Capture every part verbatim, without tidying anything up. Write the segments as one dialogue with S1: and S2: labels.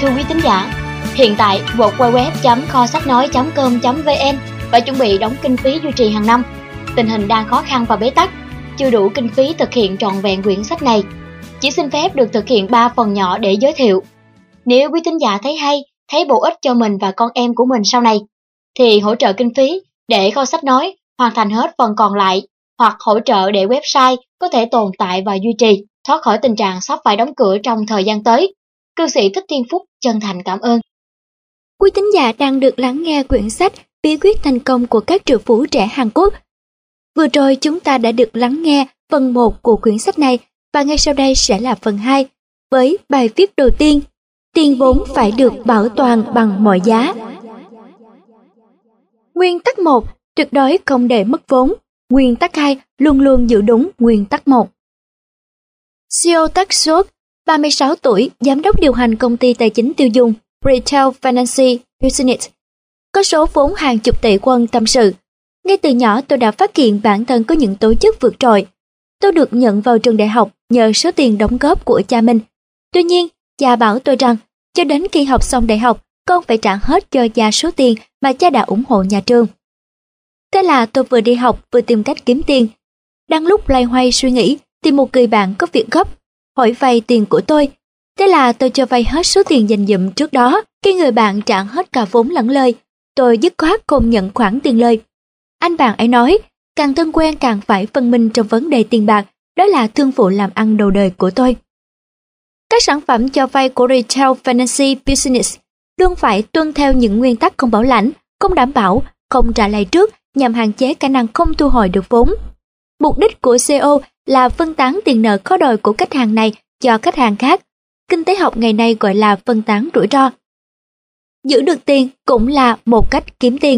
S1: thưa quý thính giả, hiện tại w w w chấm kho sách nói chấm com chấm v n phải chuẩn bị đóng kinh phí duy trì hàng năm. Tình hình đang khó khăn và bế tắc, chưa đủ kinh phí thực hiện trọn vẹn quyển sách này. Chỉ xin phép được thực hiện ba phần nhỏ để giới thiệu. Nếu quý thính giả thấy hay, thấy bổ ích cho mình và con em của mình sau này, thì hỗ trợ kinh phí để kho sách nói hoàn thành hết phần còn lại, hoặc hỗ trợ để website có thể tồn tại và duy trì, thoát khỏi tình trạng sắp phải đóng cửa trong thời gian tới. Cư sĩ Thích Thiên Phúc chân thành cảm ơn.
S2: Quý thính giả đang được lắng nghe quyển sách Bí quyết thành công của các triệu phú trẻ Hàn Quốc. Vừa rồi chúng ta đã được lắng nghe phần một của quyển sách này, và ngay sau đây sẽ là phần hai với bài viết đầu tiên: tiền vốn phải được bảo toàn bằng mọi giá. Nguyên tắc một, tuyệt đối không để mất vốn. Nguyên tắc hai, luôn luôn giữ đúng nguyên tắc một. Seo Tak-sok, ba mươi sáu tuổi, giám đốc điều hành công ty tài chính tiêu dùng Retail Finance Business, có số vốn hàng chục tỷ won tâm sự: ngay từ nhỏ tôi đã phát hiện bản thân có những tố chất vượt trội. Tôi được nhận vào trường đại học nhờ số tiền đóng góp của cha mình. Tuy nhiên, cha bảo tôi rằng cho đến khi học xong đại học, con phải trả hết cho cha số tiền mà cha đã ủng hộ nhà trường. Thế là tôi vừa đi học vừa tìm cách kiếm tiền. Đang lúc loay hoay suy nghĩ thì một người bạn có việc gấp, hỏi vay tiền của tôi. Thế là tôi cho vay hết số tiền dành dụm trước đó. Khi người bạn trả hết cả vốn lẫn lời, tôi dứt khoát không nhận khoản tiền lời. Anh bạn ấy nói, càng thân quen càng phải phân minh trong vấn đề tiền bạc, đó là thương phụ làm ăn đầu đời của tôi. Các sản phẩm cho vay của Retail Finance Business luôn phải tuân theo những nguyên tắc không bảo lãnh, không đảm bảo, không trả lãi trước nhằm hạn chế khả năng không thu hồi được vốn. Mục đích của xê e ô là phân tán tiền nợ khó đòi của khách hàng này cho khách hàng khác. Kinh tế học ngày nay gọi là phân tán rủi ro. Giữ được tiền cũng là một cách kiếm tiền.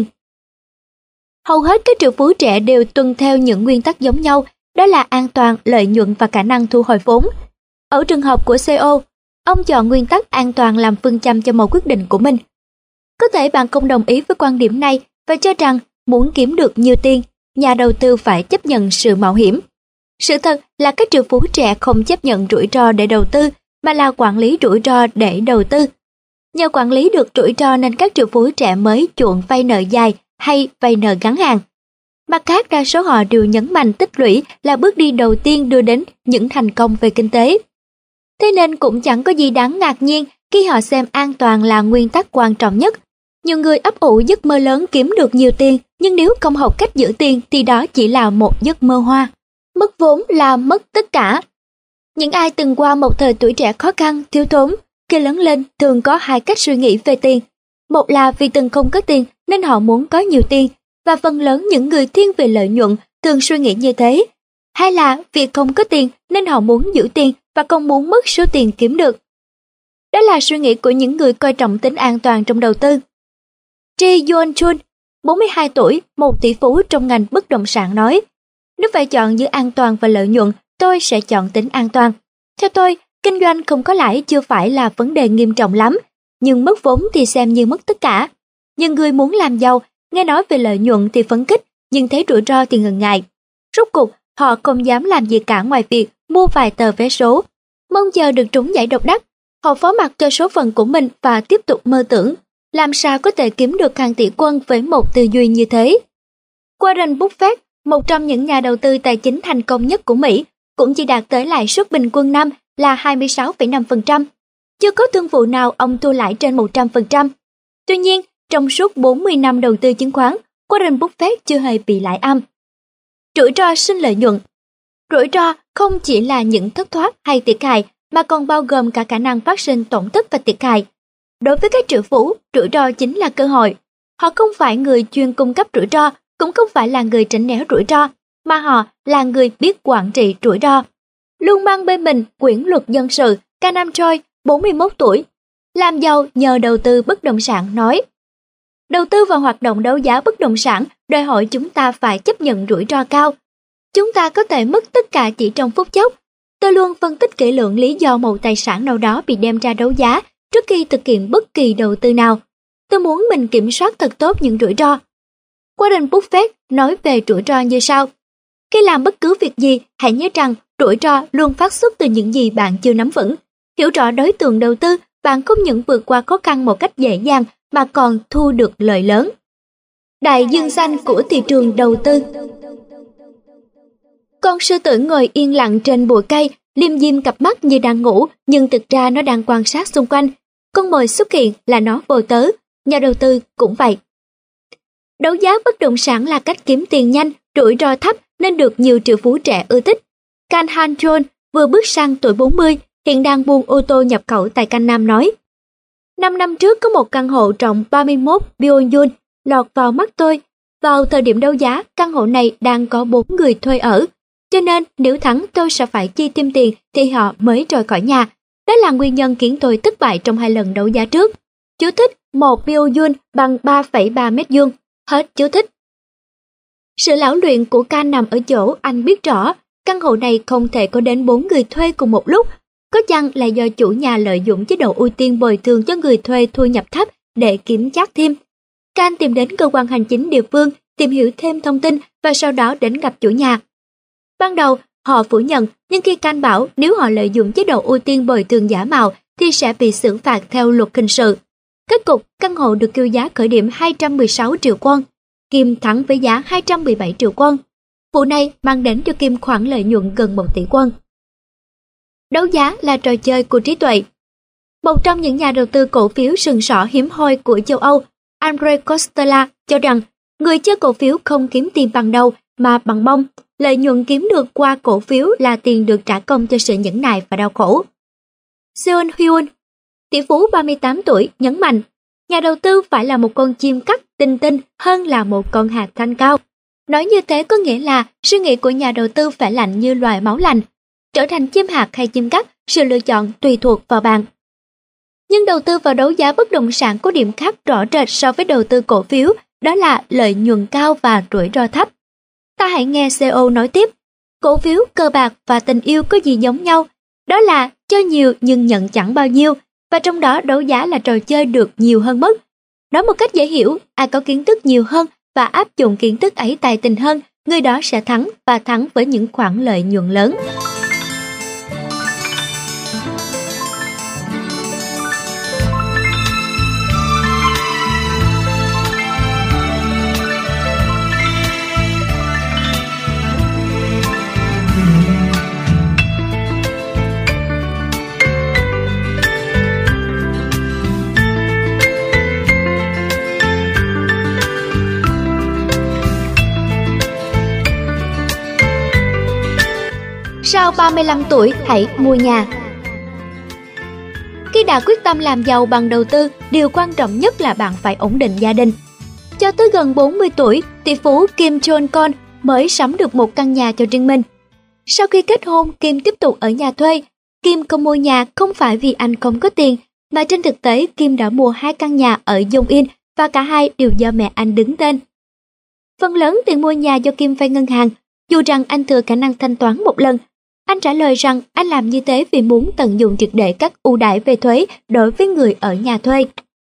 S2: Hầu hết các triệu phú trẻ đều tuân theo những nguyên tắc giống nhau, đó là an toàn, lợi nhuận và khả năng thu hồi vốn. Ở trường hợp của xê e ô, ông chọn nguyên tắc an toàn làm phương châm cho mọi quyết định của mình. Có thể bạn không đồng ý với quan điểm này và cho rằng muốn kiếm được nhiều tiền, nhà đầu tư phải chấp nhận sự mạo hiểm. Sự thật là các triệu phú trẻ không chấp nhận rủi ro để đầu tư, mà là quản lý rủi ro để đầu tư. Nhờ quản lý được rủi ro nên các triệu phú trẻ mới chuộng vay nợ dài hay vay nợ ngắn hạn. Mặt khác, đa số họ đều nhấn mạnh tích lũy là bước đi đầu tiên đưa đến những thành công về kinh tế. Thế nên cũng chẳng có gì đáng ngạc nhiên khi họ xem an toàn là nguyên tắc quan trọng nhất. Nhiều người ấp ủ giấc mơ lớn kiếm được nhiều tiền, nhưng nếu không học cách giữ tiền thì đó chỉ là một giấc mơ hoa. Mất vốn là mất tất cả. Những ai từng qua một thời tuổi trẻ khó khăn, thiếu thốn, khi lớn lên thường có hai cách suy nghĩ về tiền. Một là vì từng không có tiền nên họ muốn có nhiều tiền, và phần lớn những người thiên về lợi nhuận thường suy nghĩ như thế. Hai là vì không có tiền nên họ muốn giữ tiền và không muốn mất số tiền kiếm được. Đó là suy nghĩ của những người coi trọng tính an toàn trong đầu tư. Ji Yeon-chul, bốn mươi hai tuổi, một tỷ phú trong ngành bất động sản nói, nếu phải chọn giữa an toàn và lợi nhuận, tôi sẽ chọn tính an toàn. Theo tôi, kinh doanh không có lãi chưa phải là vấn đề nghiêm trọng lắm, nhưng mất vốn thì xem như mất tất cả. Nhưng người muốn làm giàu, nghe nói về lợi nhuận thì phấn khích, nhưng thấy rủi ro thì ngần ngại. Rốt cuộc, họ không dám làm gì cả ngoài việc mua vài tờ vé số, mong chờ được trúng giải độc đắc. Họ phó mặc cho số phận của mình và tiếp tục mơ tưởng. Làm sao có thể kiếm được hàng tỷ won với một tư duy như thế? Warren Buffett, một trong những nhà đầu tư tài chính thành công nhất của Mỹ, cũng chỉ đạt tới lãi suất bình quân năm là hai mươi sáu phẩy năm phần trăm. Chưa có thương vụ nào ông thua lãi trên một trăm phần trăm. Tuy nhiên, trong suốt bốn mươi năm đầu tư chứng khoán, Warren Buffett chưa hề bị lãi âm. Rủi ro sinh lợi nhuận. Rủi ro không chỉ là những thất thoát hay thiệt hại, mà còn bao gồm cả khả năng phát sinh tổn thất và thiệt hại. Đối với các triệu phú, rủi ro chính là cơ hội. Họ không phải người chuyên cung cấp rủi ro, cũng không phải là người tránh né rủi ro, mà họ là người biết quản trị rủi ro. Luôn mang bên mình quyển luật dân sự, Canam Choi, bốn mươi mốt tuổi, làm giàu nhờ đầu tư bất động sản nói, đầu tư vào hoạt động đấu giá bất động sản đòi hỏi chúng ta phải chấp nhận rủi ro cao. Chúng ta có thể mất tất cả chỉ trong phút chốc. Tôi luôn phân tích kỹ lưỡng lý do một tài sản nào đó bị đem ra đấu giá trước khi thực hiện bất kỳ đầu tư nào. Tôi muốn mình kiểm soát thật tốt những rủi ro. Warren Buffett nói về rủi ro như sau. Khi làm bất cứ việc gì, hãy nhớ rằng rủi ro luôn phát xuất từ những gì bạn chưa nắm vững. Hiểu rõ đối tượng đầu tư bạn không những vượt qua khó khăn một cách dễ dàng mà còn thu được lợi lớn. Đại dương xanh của thị trường đầu tư. Con sư tử ngồi yên lặng trên bụi cây, liêm diêm cặp mắt như đang ngủ, nhưng thực ra nó đang quan sát xung quanh. Con mồi xuất hiện là nó vô tớ, nhà đầu tư cũng vậy. Đấu giá bất động sản là cách kiếm tiền nhanh, rủi ro thấp nên được nhiều triệu phú trẻ ưa thích. Can Han John vừa bước sang tuổi bốn mươi, hiện đang buôn ô tô nhập khẩu tại Canh Nam nói: Năm năm trước có một căn hộ rộng ba mươi mốt billion lọt vào mắt tôi. Vào thời điểm đấu giá, căn hộ này đang có bốn người thuê ở. Cho nên nếu thắng tôi sẽ phải chi thêm tiền thì họ mới rời khỏi nhà. Đó là nguyên nhân khiến tôi thất bại trong hai lần đấu giá trước. Chú thích: một billion bằng ba phẩy ba mét vuông. Hết chú thích. Sự lão luyện của Can nằm ở chỗ anh biết rõ căn hộ này không thể có đến bốn người thuê cùng một lúc. Có chăng là do chủ nhà lợi dụng chế độ ưu tiên bồi thường cho người thuê thu nhập thấp để kiếm chác thêm. Can tìm đến cơ quan hành chính địa phương tìm hiểu thêm thông tin và sau đó đến gặp chủ nhà. Ban đầu họ phủ nhận, nhưng khi Can bảo nếu họ lợi dụng chế độ ưu tiên bồi thường giả mạo thì sẽ bị xử phạt theo luật hình sự. Kết cục, căn hộ được kêu giá khởi điểm hai trăm mười sáu triệu won. Kim thắng với giá hai trăm mười bảy triệu won. Vụ này mang đến cho Kim khoản lợi nhuận gần một tỷ won. Đấu giá là trò chơi của trí tuệ. Một trong những nhà đầu tư cổ phiếu sừng sỏ hiếm hoi của châu Âu, Andre Costela, cho rằng người chơi cổ phiếu không kiếm tiền bằng đầu mà bằng mông. Lợi nhuận kiếm được qua cổ phiếu là tiền được trả công cho sự nhẫn nại và đau khổ. Seon Hyun, tỷ phú ba mươi tám tuổi, nhấn mạnh nhà đầu tư phải là một con chim cắt tinh tinh hơn là một con hạt thanh cao. Nói như thế có nghĩa là suy nghĩ của nhà đầu tư phải lạnh như loài máu lạnh. Trở thành chim hạt hay chim cắt, sự lựa chọn tùy thuộc vào bạn. Nhưng đầu tư vào đấu giá bất động sản có điểm khác rõ rệt so với đầu tư cổ phiếu, đó là lợi nhuận cao và rủi ro thấp. Ta hãy nghe xê e ô nói tiếp, cổ phiếu, cờ bạc và tình yêu có gì giống nhau? Đó là cho nhiều nhưng nhận chẳng bao nhiêu, và trong đó đấu giá là trò chơi được nhiều hơn mất. Nói một cách dễ hiểu, ai có kiến thức nhiều hơn và áp dụng kiến thức ấy tài tình hơn, người đó sẽ thắng và thắng với những khoản lợi nhuận lớn. Sau ba mươi lăm tuổi hãy mua nhà. Khi đã quyết tâm làm giàu bằng đầu tư, điều quan trọng nhất là bạn phải ổn định gia đình. Cho tới gần bốn mươi tuổi, tỷ phú Kim Jong Con mới sắm được một căn nhà cho riêng mình. Sau khi kết hôn, Kim tiếp tục ở nhà thuê. Kim không mua nhà không phải vì anh không có tiền, mà trên thực tế Kim đã mua hai căn nhà ở Yongin và cả hai đều do mẹ anh đứng tên. Phần lớn tiền mua nhà do Kim vay ngân hàng, dù rằng anh thừa khả năng thanh toán một lần. Anh trả lời rằng anh làm như thế vì muốn tận dụng triệt để các ưu đãi về thuế đối với người ở nhà thuê.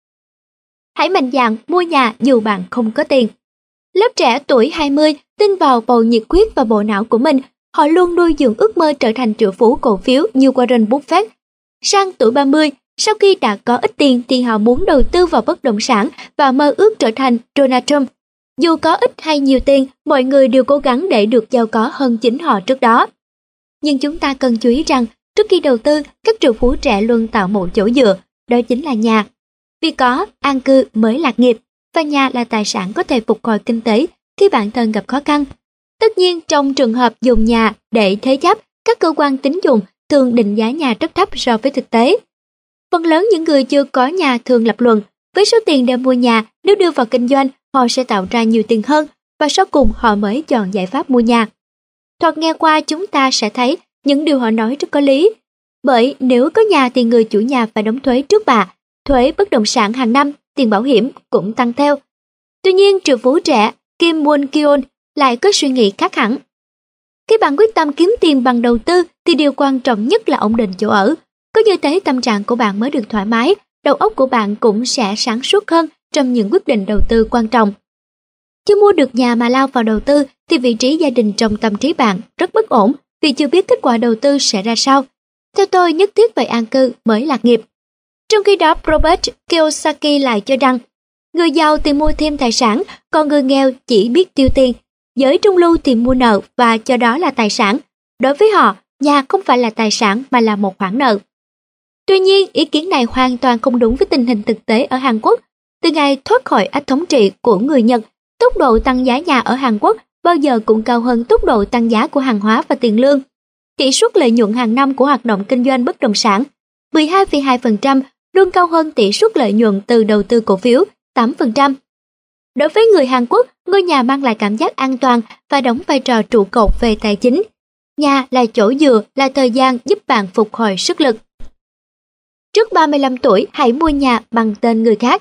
S2: Hãy mạnh dạn mua nhà dù bạn không có tiền. Lớp trẻ tuổi hai mươi tin vào bầu nhiệt huyết và bộ não của mình, họ luôn nuôi dưỡng ước mơ trở thành triệu phú cổ phiếu như Warren Buffett. Sang tuổi ba mươi, sau khi đã có ít tiền thì họ muốn đầu tư vào bất động sản và mơ ước trở thành Donald Trump. Dù có ít hay nhiều tiền, mọi người đều cố gắng để được giàu có hơn chính họ trước đó. Nhưng chúng ta cần chú ý rằng, trước khi đầu tư, các triệu phú trẻ luôn tạo một chỗ dựa, đó chính là nhà. Vì có, an cư mới lạc nghiệp, và nhà là tài sản có thể phục hồi kinh tế khi bản thân gặp khó khăn. Tất nhiên, trong trường hợp dùng nhà để thế chấp, các cơ quan tín dụng thường định giá nhà rất thấp so với thực tế. Phần lớn những người chưa có nhà thường lập luận, với số tiền để mua nhà, nếu đưa vào kinh doanh, họ sẽ tạo ra nhiều tiền hơn, và sau cùng họ mới chọn giải pháp mua nhà. Thoạt nghe qua chúng ta sẽ thấy những điều họ nói rất có lý. Bởi nếu có nhà thì người chủ nhà phải đóng thuế trước bạ, thuế bất động sản hàng năm, tiền bảo hiểm cũng tăng theo. Tuy nhiên, triệu phú trẻ Kim Won Kyon lại có suy nghĩ khác hẳn. Khi bạn quyết tâm kiếm tiền bằng đầu tư thì điều quan trọng nhất là ổn định chỗ ở. Có như thế tâm trạng của bạn mới được thoải mái, đầu óc của bạn cũng sẽ sáng suốt hơn trong những quyết định đầu tư quan trọng. Khi mua được nhà mà lao vào đầu tư thì vị trí gia đình trong tâm trí bạn rất bất ổn vì chưa biết kết quả đầu tư sẽ ra sao. Theo tôi, nhất thiết phải an cư mới lạc nghiệp. Trong khi đó, Robert Kiyosaki lại cho rằng, người giàu tìm mua thêm tài sản, còn người nghèo chỉ biết tiêu tiền. Giới trung lưu tìm mua nợ và cho đó là tài sản. Đối với họ, nhà không phải là tài sản mà là một khoản nợ. Tuy nhiên, ý kiến này hoàn toàn không đúng với tình hình thực tế ở Hàn Quốc. Từ ngày thoát khỏi ách thống trị của người Nhật, tốc độ tăng giá nhà ở Hàn Quốc bao giờ cũng cao hơn tốc độ tăng giá của hàng hóa và tiền lương. Tỷ suất lợi nhuận hàng năm của hoạt động kinh doanh bất động sản mười hai phẩy hai phần trăm luôn cao hơn tỷ suất lợi nhuận từ đầu tư cổ phiếu tám phần trăm. Đối với người Hàn Quốc, ngôi nhà mang lại cảm giác an toàn và đóng vai trò trụ cột về tài chính. Nhà là chỗ dựa, là thời gian giúp bạn phục hồi sức lực. Trước ba mươi lăm tuổi, hãy mua nhà bằng tên người khác.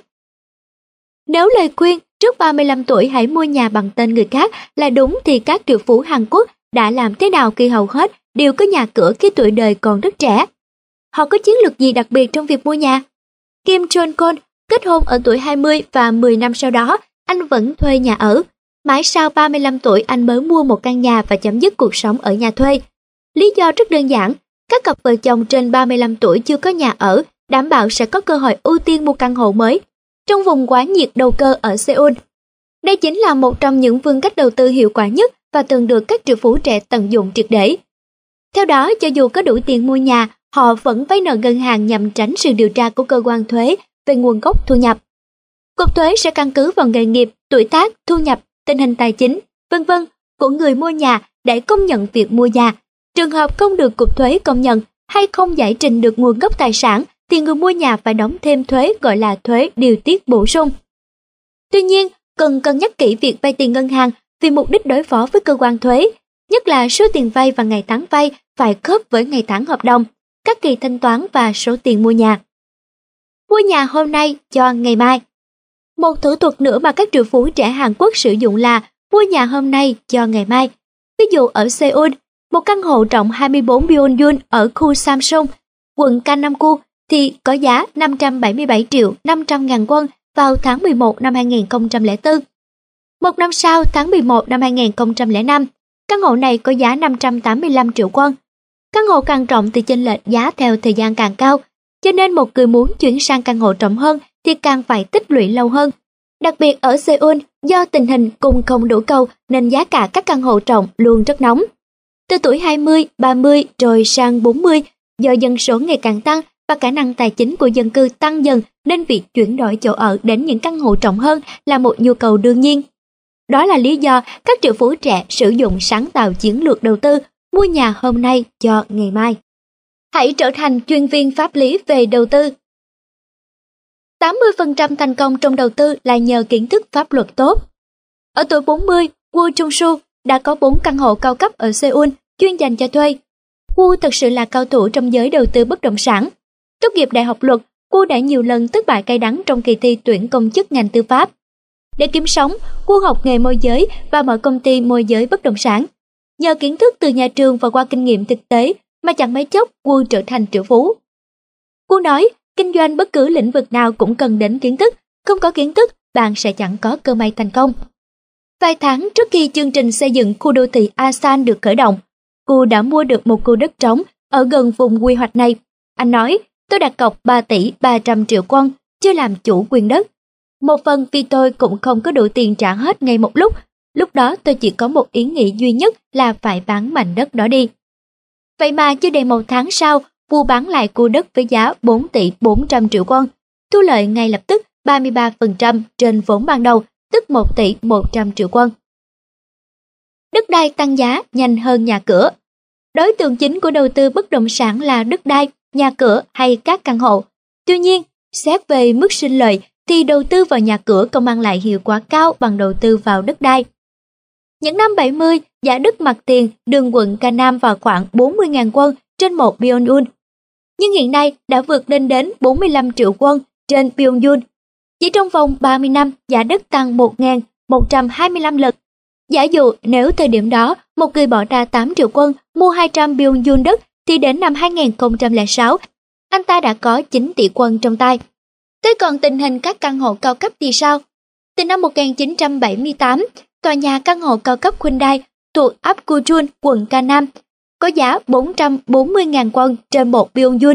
S2: Nếu lời khuyên trước ba mươi lăm tuổi hãy mua nhà bằng tên người khác là đúng thì các triệu phú Hàn Quốc đã làm thế nào khi hầu hết đều có nhà cửa khi tuổi đời còn rất trẻ? Họ có chiến lược gì đặc biệt trong việc mua nhà? Kim Jong-un kết hôn ở tuổi hai mươi và mười năm sau đó, anh vẫn thuê nhà ở. Mãi sau ba mươi lăm tuổi anh mới mua một căn nhà và chấm dứt cuộc sống ở nhà thuê. Lý do rất đơn giản, các cặp vợ chồng trên ba mươi lăm tuổi chưa có nhà ở, đảm bảo sẽ có cơ hội ưu tiên mua căn hộ mới trong vùng quá nhiệt đầu cơ ở Seoul. Đây chính là một trong những phương cách đầu tư hiệu quả nhất và thường được các triệu phú trẻ tận dụng triệt để. Theo đó, cho dù có đủ tiền mua nhà, họ vẫn vay nợ ngân hàng nhằm tránh sự điều tra của cơ quan thuế về nguồn gốc thu nhập. Cục thuế sẽ căn cứ vào nghề nghiệp, tuổi tác, thu nhập, tình hình tài chính, vân vân của người mua nhà để công nhận việc mua nhà. Trường hợp không được cục thuế công nhận hay không giải trình được nguồn gốc tài sản thì người mua nhà phải đóng thêm thuế gọi là thuế điều tiết bổ sung. Tuy nhiên, cần cân nhắc kỹ việc vay tiền ngân hàng vì mục đích đối phó với cơ quan thuế, nhất là số tiền vay và ngày tháng vay phải khớp với ngày tháng hợp đồng, các kỳ thanh toán và số tiền mua nhà. Mua nhà hôm nay cho ngày mai. Một thủ thuật nữa mà các triệu phú trẻ Hàn Quốc sử dụng là mua nhà hôm nay cho ngày mai. Ví dụ ở Seoul, một căn hộ rộng hai mươi bốn Byongun ở khu Samsung, quận Gangnam-gu thì có giá năm trăm bảy mươi bảy triệu năm trăm ngàn won vào tháng mười một năm hai nghìn không trăm lẻ bốn. Một năm sau, tháng mười một năm hai nghìn không trăm lẻ năm, căn hộ này có giá năm trăm tám mươi lăm triệu won. Căn hộ càng rộng thì chênh lệch giá theo thời gian càng cao, cho nên một người muốn chuyển sang căn hộ rộng hơn thì càng phải tích lũy lâu hơn. Đặc biệt ở Seoul, do tình hình cung không đủ cầu nên giá cả các căn hộ rộng luôn rất nóng. Từ tuổi hai mươi, ba mươi rồi sang bốn mươi, do dân số ngày càng tăng và khả năng tài chính của dân cư tăng dần nên việc chuyển đổi chỗ ở đến những căn hộ rộng hơn là một nhu cầu đương nhiên. Đó là lý do các triệu phú trẻ sử dụng sáng tạo chiến lược đầu tư mua nhà hôm nay cho ngày mai. Hãy trở thành chuyên viên pháp lý về đầu tư. tám mươi phần trăm thành công trong đầu tư là nhờ kiến thức pháp luật tốt. Ở tuổi bốn mươi, Woo Jung-soo đã có bốn căn hộ cao cấp ở Seoul chuyên dành cho thuê. Woo thực sự là cao thủ trong giới đầu tư bất động sản. Tốt nghiệp đại học luật, Woo đã nhiều lần thất bại cay đắng trong kỳ thi tuyển công chức ngành tư pháp. Để kiếm sống, Woo học nghề môi giới và mở công ty môi giới bất động sản. Nhờ kiến thức từ nhà trường và qua kinh nghiệm thực tế mà chẳng mấy chốc Woo trở thành triệu phú. Woo nói, kinh doanh bất cứ lĩnh vực nào cũng cần đến kiến thức, không có kiến thức bạn sẽ chẳng có cơ may thành công. Vài tháng trước khi chương trình xây dựng khu đô thị Asan được khởi động, Woo đã mua được một khu đất trống ở gần vùng quy hoạch này. Anh nói, tôi đặt cọc ba tỷ ba trăm triệu won, chưa làm chủ quyền đất. Một phần vì tôi cũng không có đủ tiền trả hết ngay một lúc, lúc đó tôi chỉ có một ý nghĩ duy nhất là phải bán mảnh đất đó đi. Vậy mà chưa đầy một tháng sau, Woo bán lại khu đất với giá bốn tỷ bốn trăm triệu won, thu lợi ngay lập tức ba mươi ba phần trăm trên vốn ban đầu, tức một tỷ một trăm triệu won. Đất đai tăng giá nhanh hơn nhà cửa. Đối tượng chính của đầu tư bất động sản là đất đai, nhà cửa hay các căn hộ. Tuy nhiên, xét về mức sinh lợi thì đầu tư vào nhà cửa không mang lại hiệu quả cao bằng đầu tư vào đất đai. Những năm bảy mươi, giá đất mặt tiền đường quận Gangnam vào khoảng bốn mươi nghìn won trên một Byongun. Nhưng hiện nay đã vượt lên đến bốn mươi lăm triệu won trên Byongun. Chỉ trong vòng ba mươi năm, giá đất tăng một nghìn một trăm hai mươi lăm lần. Giả dụ nếu thời điểm đó một người bỏ ra tám triệu won mua hai trăm Byongun đất thì đến năm hai nghìn không trăm lẻ sáu, anh ta đã có chín tỷ won trong tay. Thế còn tình hình các căn hộ cao cấp thì sao? Từ năm một nghìn chín trăm bảy mươi tám, tòa nhà căn hộ cao cấp Hyundai thuộc Apgujeong, quận Gangnam, có giá bốn trăm bốn mươi nghìn won trên một Byongun.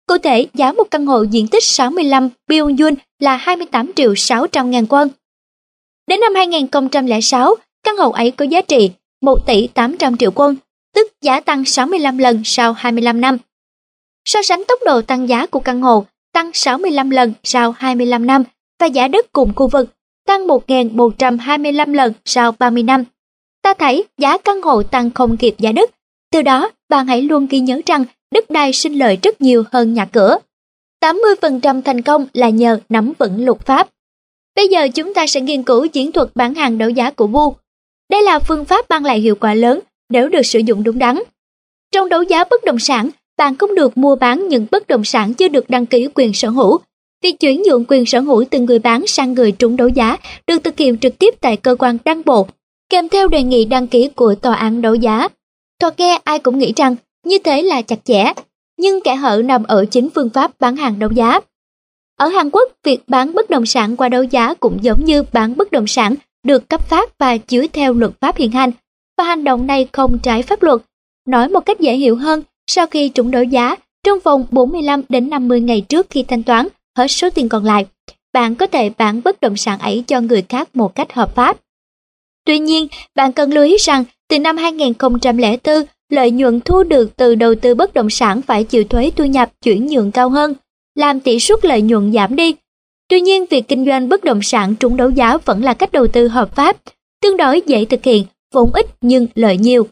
S2: Cụ thể, giá một căn hộ diện tích sáu mươi lăm Byung-yun là hai mươi tám triệu sáu trăm ngàn won. Đến năm hai nghìn không trăm lẻ sáu, căn hộ ấy có giá trị một tỷ tám trăm triệu won, tức giá tăng sáu mươi lăm lần sau hai mươi lăm năm. So sánh tốc độ tăng giá của căn hộ tăng sáu mươi lăm lần sau hai mươi lăm năm và giá đất cùng khu vực tăng một nghìn một trăm hai mươi lăm lần sau ba mươi năm. Ta thấy giá căn hộ tăng không kịp giá đất. Từ đó, bạn hãy luôn ghi nhớ rằng đất đai sinh lợi rất nhiều hơn nhà cửa. tám mươi phần trăm thành công là nhờ nắm vững luật pháp. Bây giờ chúng ta sẽ nghiên cứu chiến thuật bán hàng đấu giá của Wu. Đây là phương pháp mang lại hiệu quả lớn nếu được sử dụng đúng đắn. Trong đấu giá bất động sản, bạn không được mua bán những bất động sản chưa được đăng ký quyền sở hữu. Việc chuyển nhượng quyền sở hữu từ người bán sang người trúng đấu giá được thực hiện trực tiếp tại cơ quan đăng bộ, kèm theo đề nghị đăng ký của tòa án đấu giá. Thoạt nghe ai cũng nghĩ rằng như thế là chặt chẽ, nhưng kẽ hở nằm ở chính phương pháp bán hàng đấu giá. Ở Hàn Quốc, việc bán bất động sản qua đấu giá cũng giống như bán bất động sản được cấp phát và chiếu theo luật pháp hiện hành, và hành động này không trái pháp luật. Nói một cách dễ hiểu hơn, sau khi trúng đấu giá, trong vòng bốn mươi lăm đến năm mươi ngày trước khi thanh toán hết số tiền còn lại, bạn có thể bán bất động sản ấy cho người khác một cách hợp pháp. Tuy nhiên, bạn cần lưu ý rằng từ năm hai nghìn không trăm lẻ bốn, lợi nhuận thu được từ đầu tư bất động sản phải chịu thuế thu nhập chuyển nhượng cao hơn, làm tỷ suất lợi nhuận giảm đi. Tuy nhiên, việc kinh doanh bất động sản trúng đấu giá vẫn là cách đầu tư hợp pháp, tương đối dễ thực hiện, vốn ít nhưng lợi nhiều.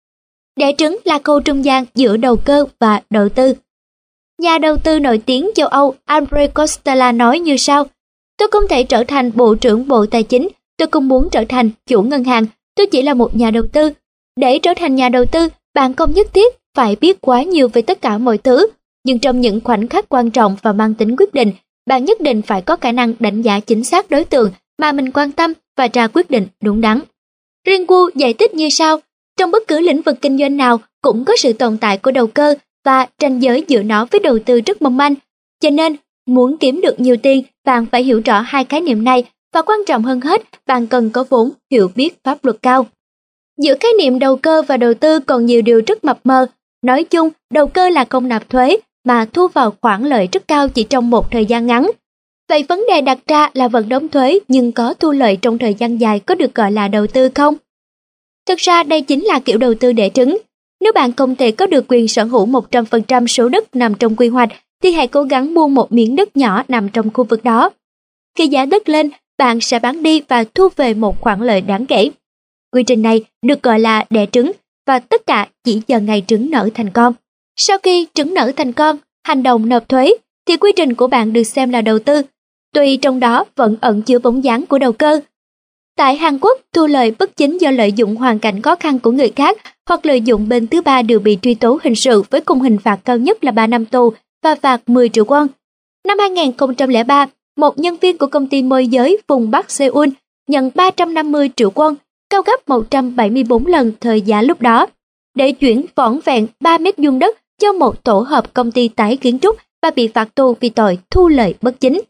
S2: Đẻ trứng là khâu trung gian giữa đầu cơ và đầu tư. Nhà đầu tư nổi tiếng châu Âu Andre Costela nói như sau: "Tôi không thể trở thành Bộ trưởng Bộ Tài chính, tôi không muốn trở thành chủ ngân hàng, tôi chỉ là một nhà đầu tư. Để trở thành nhà đầu tư, bạn không nhất thiết phải biết quá nhiều về tất cả mọi thứ, nhưng trong những khoảnh khắc quan trọng và mang tính quyết định, bạn nhất định phải có khả năng đánh giá chính xác đối tượng mà mình quan tâm và ra quyết định đúng đắn." Riêng Wu giải thích như sau: "Trong bất cứ lĩnh vực kinh doanh nào cũng có sự tồn tại của đầu cơ và ranh giới giữa nó với đầu tư rất mong manh. Cho nên, muốn kiếm được nhiều tiền, bạn phải hiểu rõ hai khái niệm này, và quan trọng hơn hết, bạn cần có vốn, hiểu biết pháp luật cao." Giữa khái niệm đầu cơ và đầu tư còn nhiều điều rất mập mờ. Nói chung, đầu cơ là không nạp thuế mà thu vào khoản lợi rất cao chỉ trong một thời gian ngắn. Vậy vấn đề đặt ra là vẫn đóng thuế nhưng có thu lợi trong thời gian dài có được gọi là đầu tư không? Thực ra đây chính là kiểu đầu tư đẻ trứng. Nếu bạn không thể có được quyền sở hữu một trăm phần trăm số đất nằm trong quy hoạch, thì hãy cố gắng mua một miếng đất nhỏ nằm trong khu vực đó. Khi giá đất lên, bạn sẽ bán đi và thu về một khoản lợi đáng kể. Quy trình này được gọi là đẻ trứng, và tất cả chỉ chờ ngày trứng nở thành con. Sau khi trứng nở thành con, hành động nộp thuế, thì quy trình của bạn được xem là đầu tư, tuy trong đó vẫn ẩn chứa bóng dáng của đầu cơ. Tại Hàn Quốc, thu lợi bất chính do lợi dụng hoàn cảnh khó khăn của người khác hoặc lợi dụng bên thứ ba đều bị truy tố hình sự với cùng hình phạt cao nhất là ba năm tù và phạt mười triệu won. Năm hai nghìn không trăm lẻ ba, một nhân viên của công ty môi giới vùng Bắc Seoul nhận ba trăm năm mươi triệu won, cao gấp một trăm bảy mươi bốn lần thời giá lúc đó, để chuyển vỏn vẹn ba mét vuông đất cho một tổ hợp công ty tái kiến trúc và bị phạt tù vì tội thu lợi bất chính.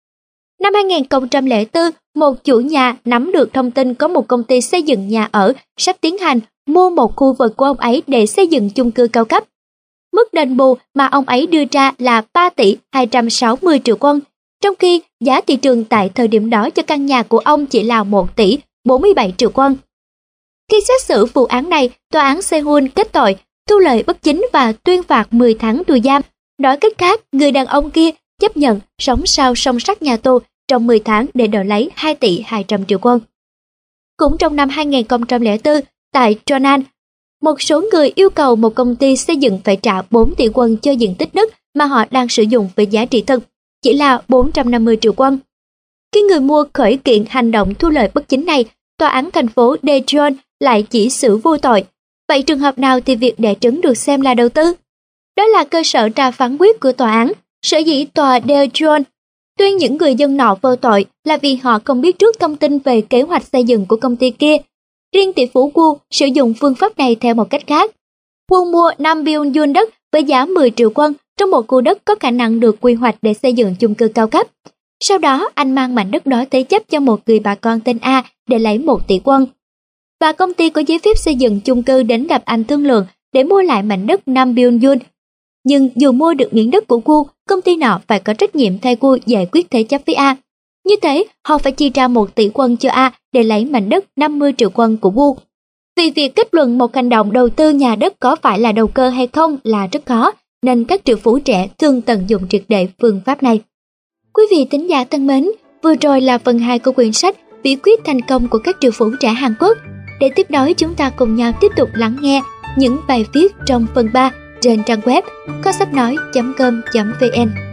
S2: Năm hai nghìn không trăm lẻ bốn, một chủ nhà nắm được thông tin có một công ty xây dựng nhà ở sắp tiến hành mua một khu vực của ông ấy để xây dựng chung cư cao cấp. Mức đền bù mà ông ấy đưa ra là ba tỷ hai trăm sáu mươi triệu won, trong khi giá thị trường tại thời điểm đó cho căn nhà của ông chỉ là một tỷ bốn mươi bảy triệu won. Khi xét xử vụ án này, tòa án Seoul kết tội thu lợi bất chính và tuyên phạt mười tháng tù giam. Nói cách khác, người đàn ông kia chấp nhận sống sau song sắt nhà tù trong mười tháng để đòi lấy hai tỷ hai trăm triệu won. Cũng trong năm hai nghìn không trăm lẻ bốn, tại Chonan, một số người yêu cầu một công ty xây dựng phải trả bốn tỷ won cho diện tích đất mà họ đang sử dụng với giá trị thực chỉ là bốn trăm năm mươi triệu won. Khi người mua khởi kiện hành động thu lợi bất chính này, tòa án thành phố Daejeon lại chỉ xử vô tội. Vậy trường hợp nào thì việc đẻ trứng được xem là đầu tư? Đó là cơ sở ra phán quyết của tòa án. Sở dĩ tòa Daejeon tuyên những người dân nọ vô tội là vì họ không biết trước thông tin về kế hoạch xây dựng của công ty kia. Riêng tỷ phú Wu sử dụng phương pháp này theo một cách khác. Wu mua năm Byung-yun đất với giá mười triệu won trong một khu đất có khả năng được quy hoạch để xây dựng chung cư cao cấp. Sau đó, anh mang mảnh đất đó thế chấp cho một người bà con tên A để lấy một tỷ won. Và công ty có giấy phép xây dựng chung cư đến gặp anh thương lượng để mua lại mảnh đất năm Byung-yun. Nhưng dù mua được miếng đất của Wu, công ty nọ phải có trách nhiệm thay Wu giải quyết thế chấp với A. Như thế, họ phải chi ra một tỷ won cho A để lấy mảnh đất năm mươi triệu won của Wu. Vì việc kết luận một hành động đầu tư nhà đất có phải là đầu cơ hay không là rất khó, nên các triệu phú trẻ thường tận dụng triệt để phương pháp này. Quý vị thính giả thân mến, vừa rồi là phần hai của quyển sách Bí quyết thành công của các triệu phú trẻ Hàn Quốc. Để tiếp nối, chúng ta cùng nhau tiếp tục lắng nghe những bài viết trong phần ba trên trang web kho sách nói chấm com chấm vn.